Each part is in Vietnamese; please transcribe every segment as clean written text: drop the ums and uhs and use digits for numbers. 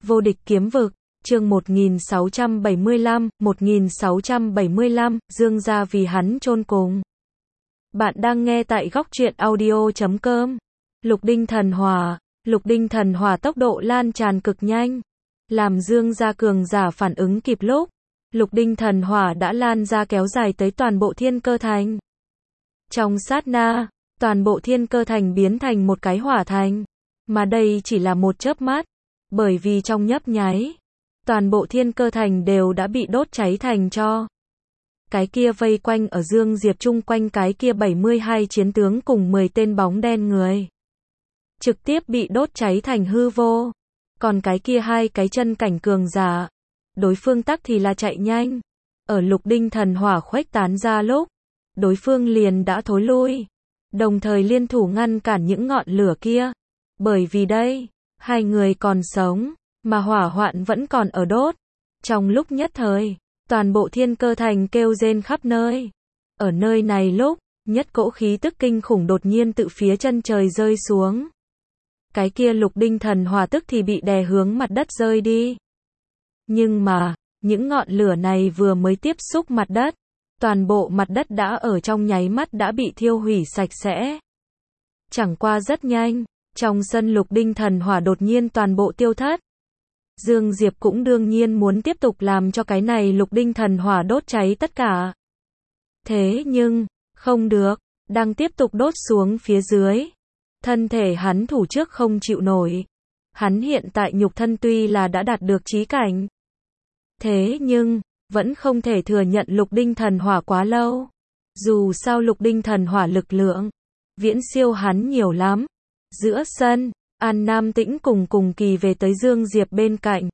Vô địch kiếm vực, chương 1675, Dương gia vì hắn chôn cùng. Bạn đang nghe tại góc truyện audio.com. Lục đinh thần hỏa tốc độ lan tràn cực nhanh, làm Dương gia cường giả phản ứng kịp lúc, lục đinh thần hỏa đã lan ra kéo dài tới toàn bộ thiên cơ thành. Trong sát na, toàn bộ thiên cơ thành biến thành một cái hỏa thành, mà đây chỉ là một chớp mắt, bởi vì trong nhấp nháy, toàn bộ thiên cơ thành đều đã bị đốt cháy thành tro. Cái kia vây quanh ở Dương Diệp chung quanh cái kia 72 chiến tướng cùng 10 tên bóng đen người, trực tiếp bị đốt cháy thành hư vô. Còn cái kia hai cái chân cảnh cường giả, đối phương tắc thì là chạy nhanh. Ở lục đinh thần hỏa khuếch tán ra lúc, đối phương liền đã thối lui, đồng thời liên thủ ngăn cản những ngọn lửa kia. Bởi vì đây, hai người còn sống, mà hỏa hoạn vẫn còn ở đốt. Trong lúc nhất thời, toàn bộ thiên cơ thành kêu rên khắp nơi. Ở nơi này lúc, nhất cỗ khí tức kinh khủng đột nhiên tự phía chân trời rơi xuống. Cái kia lục đinh thần hỏa tức thì bị đè hướng mặt đất rơi đi. Nhưng mà, những ngọn lửa này vừa mới tiếp xúc mặt đất, toàn bộ mặt đất đã ở trong nháy mắt đã bị thiêu hủy sạch sẽ. Chẳng qua rất nhanh, trong sân lục đinh thần hỏa đột nhiên toàn bộ tiêu thất. Dương Diệp cũng đương nhiên muốn tiếp tục làm cho cái này lục đinh thần hỏa đốt cháy tất cả. Thế nhưng, không được, đang tiếp tục đốt xuống phía dưới. Thân thể hắn thủ trước không chịu nổi. Hắn hiện tại nhục thân tuy là đã đạt được chí cảnh, thế nhưng, vẫn không thể thừa nhận lục đinh thần hỏa quá lâu. Dù sao lục đinh thần hỏa lực lượng, viễn siêu hắn nhiều lắm. Giữa sân, An Nam Tĩnh cùng Kỳ về tới Dương Diệp bên cạnh.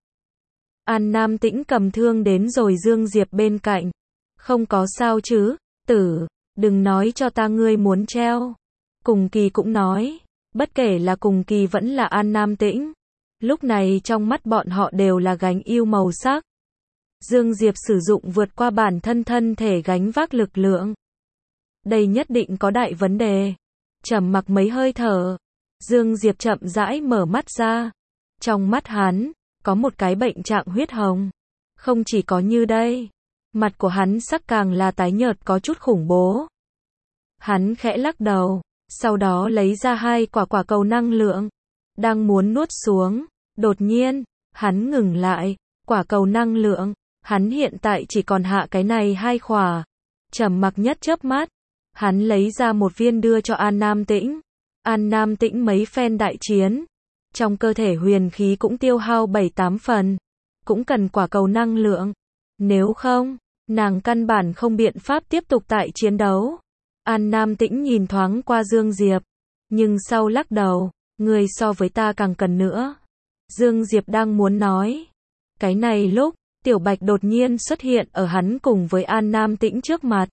An Nam Tĩnh cầm thương đến rồi Dương Diệp bên cạnh. Không có sao chứ, tử, đừng nói cho ta ngươi muốn treo. Cùng Kỳ cũng nói, bất kể là cùng Kỳ vẫn là An Nam Tĩnh, lúc này trong mắt bọn họ đều là gánh yêu màu sắc. Dương Diệp sử dụng vượt qua bản thân thể gánh vác lực lượng. Đây nhất định có đại vấn đề. Trầm mặc mấy hơi thở, Dương Diệp chậm rãi mở mắt ra. Trong mắt hắn, có một cái bệnh trạng huyết hồng. Không chỉ có như đây, mặt của hắn sắc càng là tái nhợt có chút khủng bố. Hắn khẽ lắc đầu, sau đó lấy ra hai quả cầu năng lượng, đang muốn nuốt xuống. Đột nhiên, hắn ngừng lại, quả cầu năng lượng, hắn hiện tại chỉ còn hạ cái này hai khỏa. Trầm mặc nhất chớp mắt, hắn lấy ra một viên đưa cho An Nam Tĩnh. An Nam Tĩnh mấy phen đại chiến, trong cơ thể huyền khí cũng tiêu hao 7-8 phần, cũng cần quả cầu năng lượng. Nếu không, nàng căn bản không biện pháp tiếp tục tại chiến đấu. An Nam Tĩnh nhìn thoáng qua Dương Diệp, nhưng sau lắc đầu, người so với ta càng cần nữa. Dương Diệp đang muốn nói. Cái này lúc, Tiểu Bạch đột nhiên xuất hiện ở hắn cùng với An Nam Tĩnh trước mặt.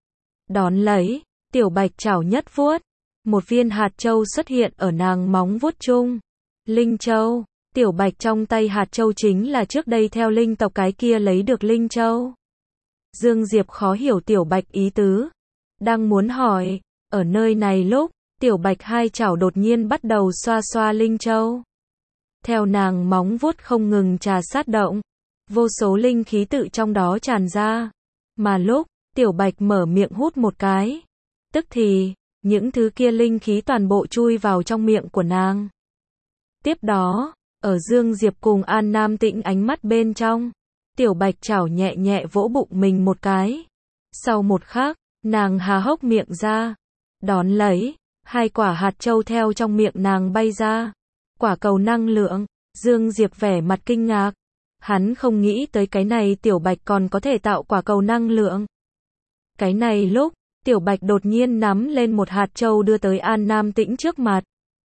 Đón lấy, Tiểu Bạch chảo nhất vuốt, một viên hạt châu xuất hiện ở nàng móng vuốt chung. Linh châu, Tiểu Bạch trong tay hạt châu chính là trước đây theo linh tộc cái kia lấy được linh châu. Dương Diệp khó hiểu Tiểu Bạch ý tứ, đang muốn hỏi, ở nơi này lúc, Tiểu Bạch hai chảo đột nhiên bắt đầu xoa xoa linh châu. Theo nàng móng vuốt không ngừng trà sát động, vô số linh khí tự trong đó tràn ra. Mà lúc, Tiểu Bạch mở miệng hút một cái, tức thì, những thứ kia linh khí toàn bộ chui vào trong miệng của nàng. Tiếp đó, ở Dương Diệp cùng An Nam Tĩnh ánh mắt bên trong, Tiểu Bạch chảo nhẹ nhẹ vỗ bụng mình một cái. Sau một khắc, nàng há hốc miệng ra, đón lấy, hai quả hạt châu theo trong miệng nàng bay ra. Quả cầu năng lượng, Dương Diệp vẻ mặt kinh ngạc. Hắn không nghĩ tới cái này Tiểu Bạch còn có thể tạo quả cầu năng lượng. Cái này lúc, Tiểu Bạch đột nhiên nắm lên một hạt châu đưa tới An Nam Tĩnh trước mặt.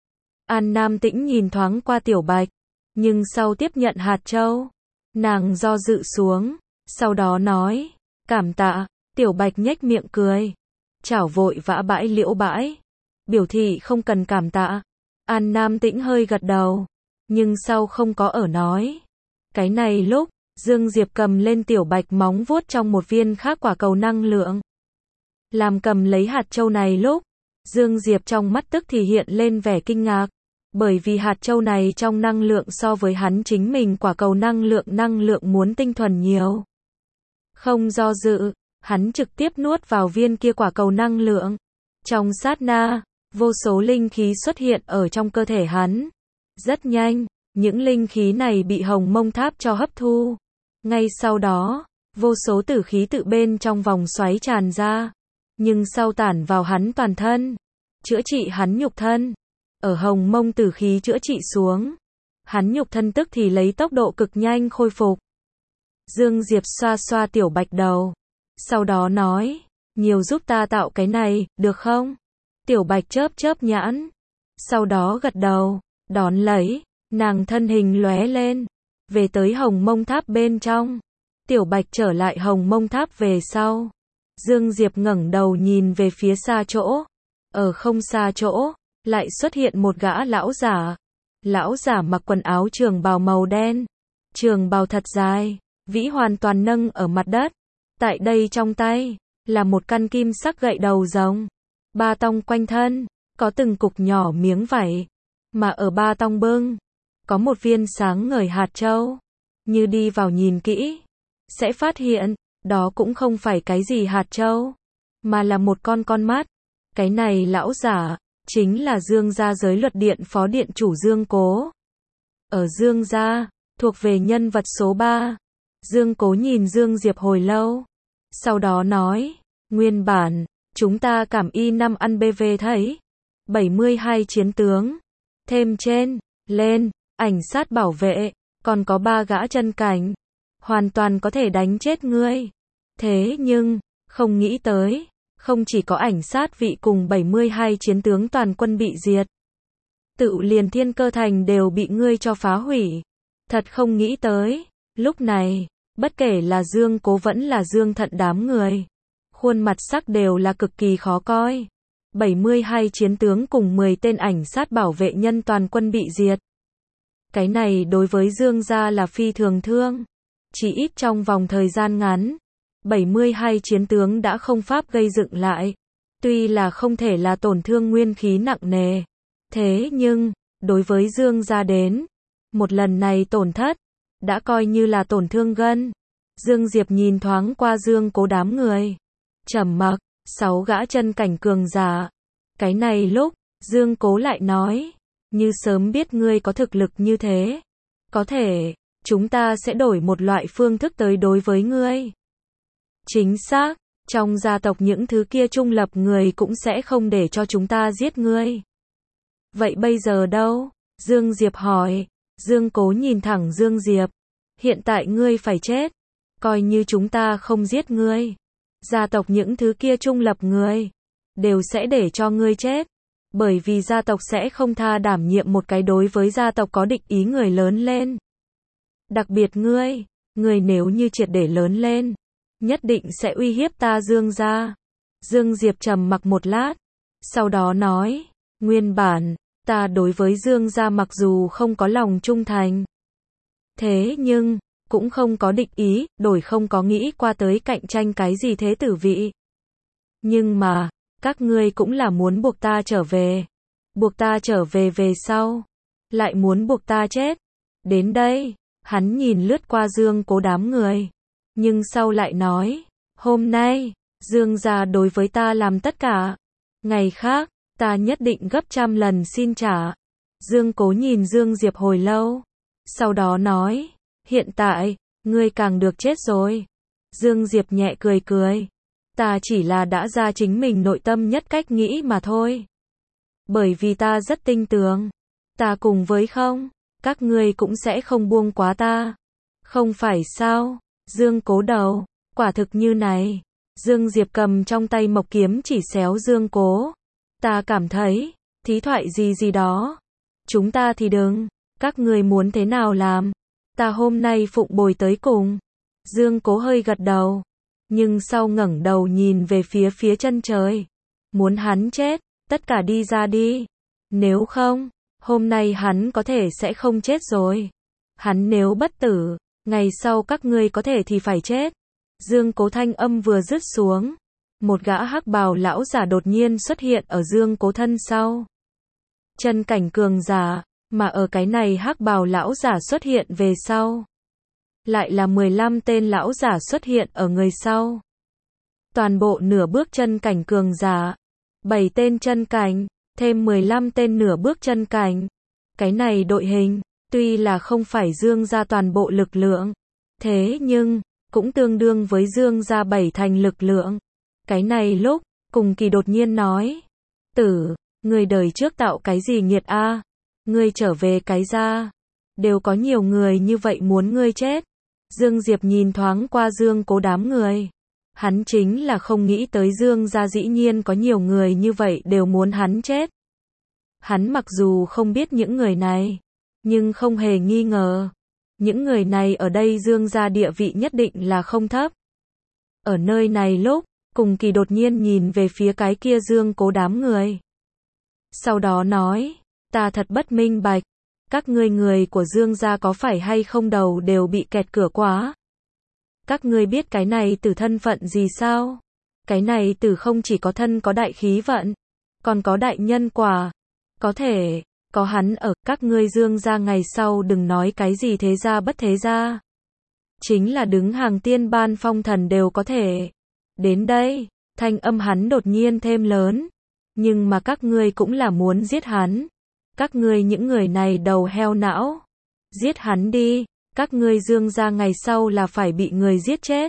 An Nam Tĩnh nhìn thoáng qua Tiểu Bạch, nhưng sau tiếp nhận hạt châu, nàng do dự xuống, sau đó nói, cảm tạ. Tiểu Bạch nhếch miệng cười, chảo vội vã bãi liễu bãi, biểu thị không cần cảm tạ. An Nam Tĩnh hơi gật đầu, nhưng sau không có ở nói. Cái này lúc, Dương Diệp cầm lên Tiểu Bạch móng vuốt trong một viên khác quả cầu năng lượng. Làm cầm lấy hạt châu này lúc, Dương Diệp trong mắt tức thì hiện lên vẻ kinh ngạc. Bởi vì hạt châu này trong năng lượng so với hắn chính mình quả cầu năng lượng muốn tinh thuần nhiều. Không do dự, hắn trực tiếp nuốt vào viên kia quả cầu năng lượng. Trong sát na, vô số linh khí xuất hiện ở trong cơ thể hắn. Rất nhanh, những linh khí này bị hồng mông tháp cho hấp thu. Ngay sau đó, vô số tử khí tự bên trong vòng xoáy tràn ra. Nhưng sau tản vào hắn toàn thân, chữa trị hắn nhục thân. Ở hồng mông tử khí chữa trị xuống, hắn nhục thân tức thì lấy tốc độ cực nhanh khôi phục. Dương Diệp xoa xoa Tiểu Bạch đầu. Sau đó nói, nhiều giúp ta tạo cái này, được không? Tiểu Bạch chớp chớp nhãn. Sau đó gật đầu, đón lấy, nàng thân hình lóe lên. Về tới hồng mông tháp bên trong. Tiểu Bạch trở lại hồng mông tháp về sau. Dương Diệp ngẩng đầu nhìn về phía xa chỗ. Ở không xa chỗ, lại xuất hiện một gã lão giả. Lão giả mặc quần áo trường bào màu đen. Trường bào thật dài, vĩ hoàn toàn nâng ở mặt đất. Tại đây trong tay, là một căn kim sắc gậy đầu rồng. Ba tong quanh thân, có từng cục nhỏ miếng vảy. Mà ở ba tong bưng, có một viên sáng ngời hạt châu. Như đi vào nhìn kỹ, sẽ phát hiện, đó cũng không phải cái gì hạt châu, mà là một con mắt. Cái này lão giả, chính là Dương gia giới luật điện phó điện chủ Dương Cố. Ở Dương gia, thuộc về nhân vật số 3. Dương Cố nhìn Dương Diệp hồi lâu. Sau đó nói, nguyên bản, chúng ta cảm y 5 ăn BV thấy. 72 chiến tướng. Thêm trên, lên, ảnh sát bảo vệ, còn có 3 gã chân cảnh. Hoàn toàn có thể đánh chết ngươi. Thế nhưng, không nghĩ tới, không chỉ có ảnh sát vị cùng 72 chiến tướng toàn quân bị diệt. Tự liền Thiên Cơ Thành đều bị ngươi cho phá hủy. Thật không nghĩ tới, lúc này, bất kể là Dương Cố vẫn là Dương Thận đám người. Khuôn mặt sắc đều là cực kỳ khó coi. 72 chiến tướng cùng 10 tên ảnh sát bảo vệ nhân toàn quân bị diệt. Cái này đối với Dương gia là phi thường thương. Chỉ ít trong vòng thời gian ngắn, 72 chiến tướng đã không pháp gây dựng lại. Tuy là không thể là tổn thương nguyên khí nặng nề. Thế nhưng, đối với Dương gia đến, một lần này tổn thất, đã coi như là tổn thương gân. Dương Diệp nhìn thoáng qua Dương Cố đám người. Trầm mặc, 6 gã chân cảnh cường giả. Cái này lúc, Dương Cố lại nói, như sớm biết ngươi có thực lực như thế. Có thể, chúng ta sẽ đổi một loại phương thức tới đối với ngươi. Chính xác, trong gia tộc những thứ kia trung lập người cũng sẽ không để cho chúng ta giết ngươi. Vậy bây giờ đâu? Dương Diệp hỏi. Dương Cố nhìn thẳng Dương Diệp. Hiện tại ngươi phải chết. Coi như chúng ta không giết ngươi. Gia tộc những thứ kia trung lập người, đều sẽ để cho ngươi chết. Bởi vì gia tộc sẽ không tha đảm nhiệm một cái đối với gia tộc có địch ý người lớn lên. Đặc biệt ngươi nếu như triệt để lớn lên, nhất định sẽ uy hiếp ta Dương gia. Dương Diệp trầm mặc một lát, sau đó nói, nguyên bản, ta đối với Dương gia mặc dù không có lòng trung thành. Thế nhưng, cũng không có địch ý, đổi không có nghĩ qua tới cạnh tranh cái gì thế tử vị. Nhưng mà, các ngươi cũng là muốn buộc ta trở về. Buộc ta trở về về sau. Lại muốn buộc ta chết. Đến đây, hắn nhìn lướt qua Dương Cố đám người. Nhưng sau lại nói, hôm nay, Dương gia đối với ta làm tất cả. Ngày khác, ta nhất định gấp trăm lần xin trả. Dương Cố nhìn Dương Diệp hồi lâu. Sau đó nói, hiện tại, ngươi càng được chết rồi. Dương Diệp nhẹ cười cười. Ta chỉ là đã ra chính mình nội tâm nhất cách nghĩ mà thôi. Bởi vì ta rất tin tưởng. Ta cùng với không, các ngươi cũng sẽ không buông quá ta. Không phải sao? Dương Cố đầu, quả thực như này. Dương Diệp cầm trong tay mộc kiếm chỉ xéo Dương Cố. Ta cảm thấy, thí thoại gì đó. Chúng ta thì đừng, các ngươi muốn thế nào làm? Ta hôm nay phụng bồi tới cùng. Dương Cố hơi gật đầu. Nhưng sau ngẩng đầu nhìn về phía chân trời. Muốn hắn chết, tất cả đi ra đi. Nếu không, hôm nay hắn có thể sẽ không chết rồi. Hắn nếu bất tử, ngày sau các ngươi có thể thì phải chết. Dương Cố thanh âm vừa dứt xuống. Một gã hắc bào lão giả đột nhiên xuất hiện ở Dương Cố thân sau. chân cảnh cường giả, mà ở cái này hắc bào lão giả xuất hiện về sau. Lại là 15 tên lão giả xuất hiện ở người sau. Toàn bộ nửa bước chân cảnh cường giả, 7 tên chân cảnh, thêm 15 tên nửa bước chân cảnh. Cái này đội hình, tuy là không phải Dương gia toàn bộ lực lượng, thế nhưng, cũng tương đương với Dương gia 7 thành lực lượng. Cái này lúc, Cùng Kỳ đột nhiên nói, Tử, người đời trước tạo cái gì nghiệt a? Ngươi trở về cái gia, đều có nhiều người như vậy muốn ngươi chết. Dương Diệp nhìn thoáng qua Dương Cố đám người. Hắn chính là không nghĩ tới Dương gia dĩ nhiên có nhiều người như vậy đều muốn hắn chết. Hắn mặc dù không biết những người này, nhưng không hề nghi ngờ, những người này ở đây Dương gia địa vị nhất định là không thấp. Ở nơi này lúc, Cùng Kỳ đột nhiên nhìn về phía cái kia Dương Cố đám người. Sau đó nói, ta thật bất minh bạch, các ngươi người của Dương gia có phải hay không đầu đều bị kẹt cửa quá? Các ngươi biết cái này Tử thân phận gì sao? Cái này Tử không chỉ có thân có đại khí vận, còn có đại nhân quả. Có thể, có hắn ở, các ngươi Dương gia ngày sau đừng nói cái gì thế gia bất thế gia. Chính là đứng hàng tiên ban phong thần đều có thể. Đến đây, thanh âm hắn đột nhiên thêm lớn. Nhưng mà các ngươi cũng là muốn giết hắn. Các ngươi những người này đầu heo não. Giết hắn đi, các ngươi Dương gia ngày sau là phải bị người giết chết.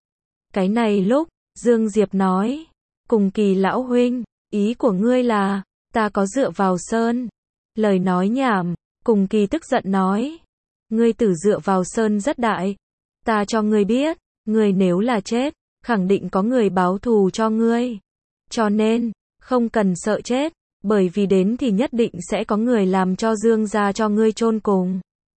Cái này lúc, Dương Diệp nói, Cùng Kỳ lão huynh, ý của ngươi là, ta có dựa vào sơn. Lời nói nhảm, Cùng Kỳ tức giận nói, ngươi Tử dựa vào sơn rất đại. Ta cho ngươi biết, ngươi nếu là chết, khẳng định có người báo thù cho ngươi. Cho nên, không cần sợ chết, bởi vì đến thì nhất định sẽ có người làm cho Dương gia cho ngươi chôn cùng.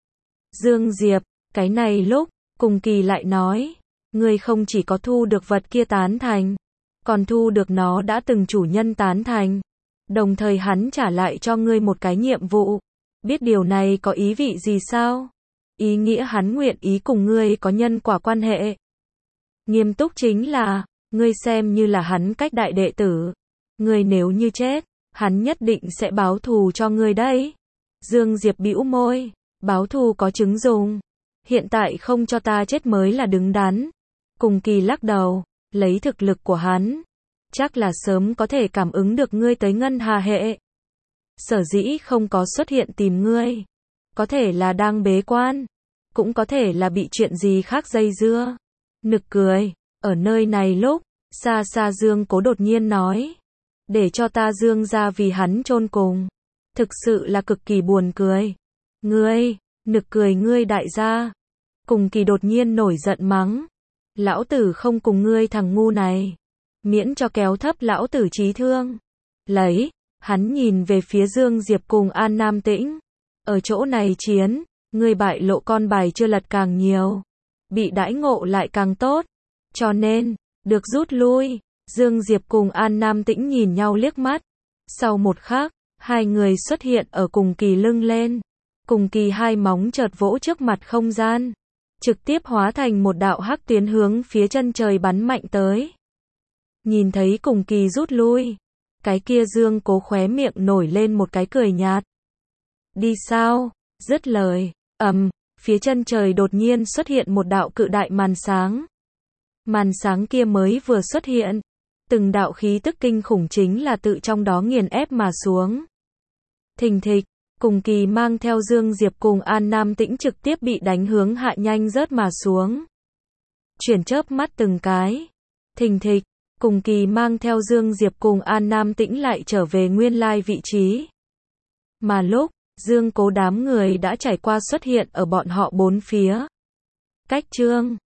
Dương Diệp, cái này lúc, Cùng Kỳ lại nói, ngươi không chỉ có thu được vật kia tán thành, còn thu được nó đã từng chủ nhân tán thành. Đồng thời hắn trả lại cho ngươi một cái nhiệm vụ. Biết điều này có ý vị gì sao? Ý nghĩa hắn nguyện ý cùng ngươi có nhân quả quan hệ. Nghiêm túc chính là, ngươi xem như là hắn cách đại đệ tử. Ngươi nếu như chết, hắn nhất định sẽ báo thù cho ngươi đấy. Dương Diệp bĩu môi, báo thù có chứng dùng. Hiện tại không cho ta chết mới là đứng đắn. Cùng Kỳ lắc đầu, lấy thực lực của hắn, chắc là sớm có thể cảm ứng được ngươi tới ngân hà hệ. Sở dĩ không có xuất hiện tìm ngươi. Có thể là đang bế quan, cũng có thể là bị chuyện gì khác dây dưa. Nực cười, ở nơi này lúc, xa xa Dương Cố đột nhiên nói, để cho ta Dương gia vì hắn chôn cùng. Thực sự là cực kỳ buồn cười. Ngươi, nực cười ngươi đại gia. Cùng Kỳ đột nhiên nổi giận mắng, lão tử không cùng ngươi thằng ngu này, miễn cho kéo thấp lão tử trí thương. Lấy, hắn nhìn về phía Dương Diệp cùng An Nam Tĩnh. Ở chỗ này chiến, ngươi bại lộ con bài chưa lật càng nhiều, bị đãi ngộ lại càng tốt. Cho nên, được rút lui. Dương Diệp cùng An Nam Tĩnh nhìn nhau liếc mắt. Sau một khắc, hai người xuất hiện ở Cùng Kỳ lưng lên. Cùng Kỳ hai móng chợt vỗ trước mặt không gian, trực tiếp hóa thành một đạo hắc tuyến hướng phía chân trời bắn mạnh tới. Nhìn thấy Cùng Kỳ rút lui, cái kia Dương Cố khóe miệng nổi lên một cái cười nhạt. Đi sao? Dứt lời, phía chân trời đột nhiên xuất hiện một đạo cự đại màn sáng. Màn sáng kia mới vừa xuất hiện, từng đạo khí tức kinh khủng chính là tự trong đó nghiền ép mà xuống. Thình thịch, Cùng Kỳ mang theo Dương Diệp cùng An Nam Tĩnh trực tiếp bị đánh hướng hạ nhanh rớt mà xuống. Chuyển chớp mắt từng cái. Thình thịch, Cùng Kỳ mang theo Dương Diệp cùng An Nam Tĩnh lại trở về nguyên lai vị trí. Mà lúc, Dương Cố đám người đã trải qua xuất hiện ở bọn họ bốn phía. Cách chương